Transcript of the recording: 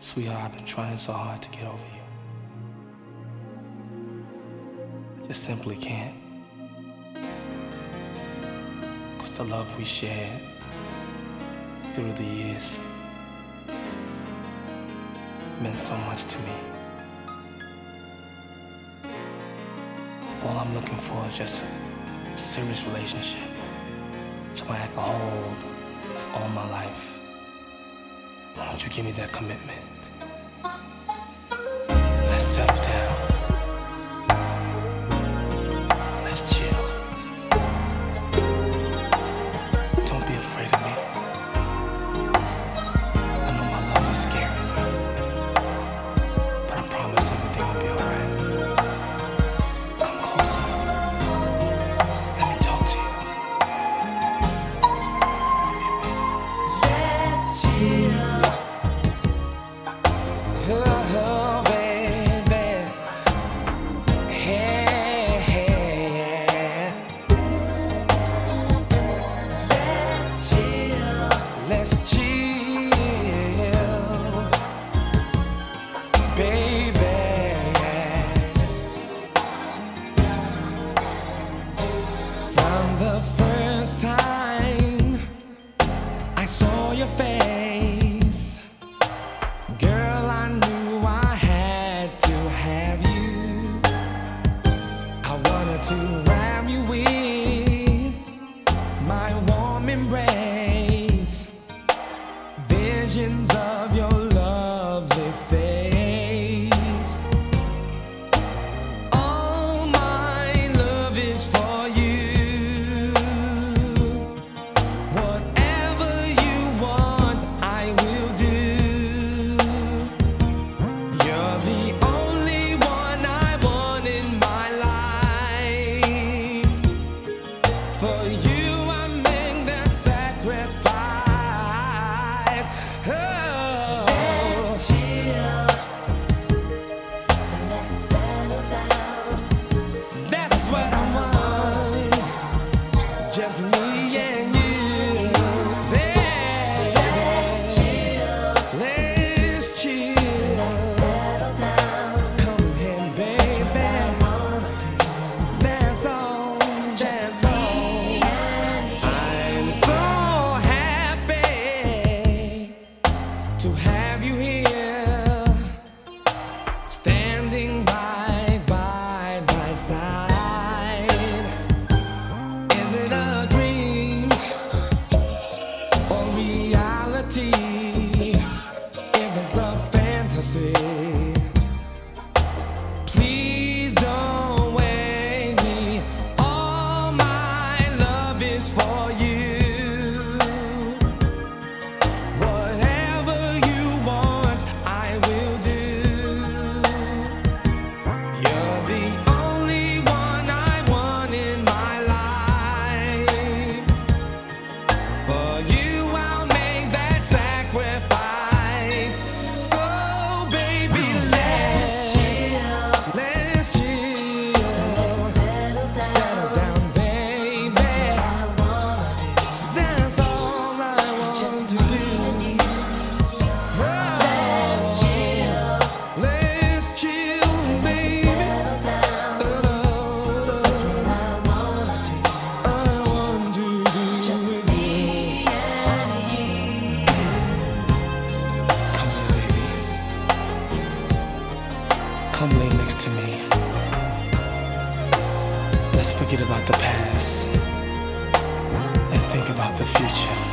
Sweetheart, I've been trying so hard to get over you. I just simply can't. 'Cause the love we shared through the years meant so much to me. All I'm looking for is just a serious relationship, somebody I can hold all my life. Why don't you give me that commitment? Let's settle down. Let's chill. Don't be afraid of me. I know my love is scaring you, but I promise everything will be alright. Come closer. Let me talk to you. Let's chill. Oh, baby. Hey, hey. Let's chill. Let's chill, baby. From the first time I saw your face, girl, I knew I had to have you. I wanted to wrap you with my warm embrace, visions of your lovely face. All my love is for you. Whatever you want, I will do. You're the only one I want in my life. For you, I make that sacrifice. Oh. Let's chill. Let's settle down. That's what I want. Just me and you, baby. Let's chill. Let's chill. Let's settle down. Come here, baby. That's all. That's all. I'm so happy to have you here, standing by my side. Is it a dream or reality? If it's a fantasy, please don't wake me. All my love is for you. Whatever you want, I will do. You're the only one I want in my life. For you, I'll make that sacrifice. So, baby, let's chill. Let's chill. Let's settle down, baby. That's all I want to do. Let's chill. Let's chill, baby. That's what I want to do. Just me and you. Come on, baby. Come lay next to me. Let's forget about the past and think about the future.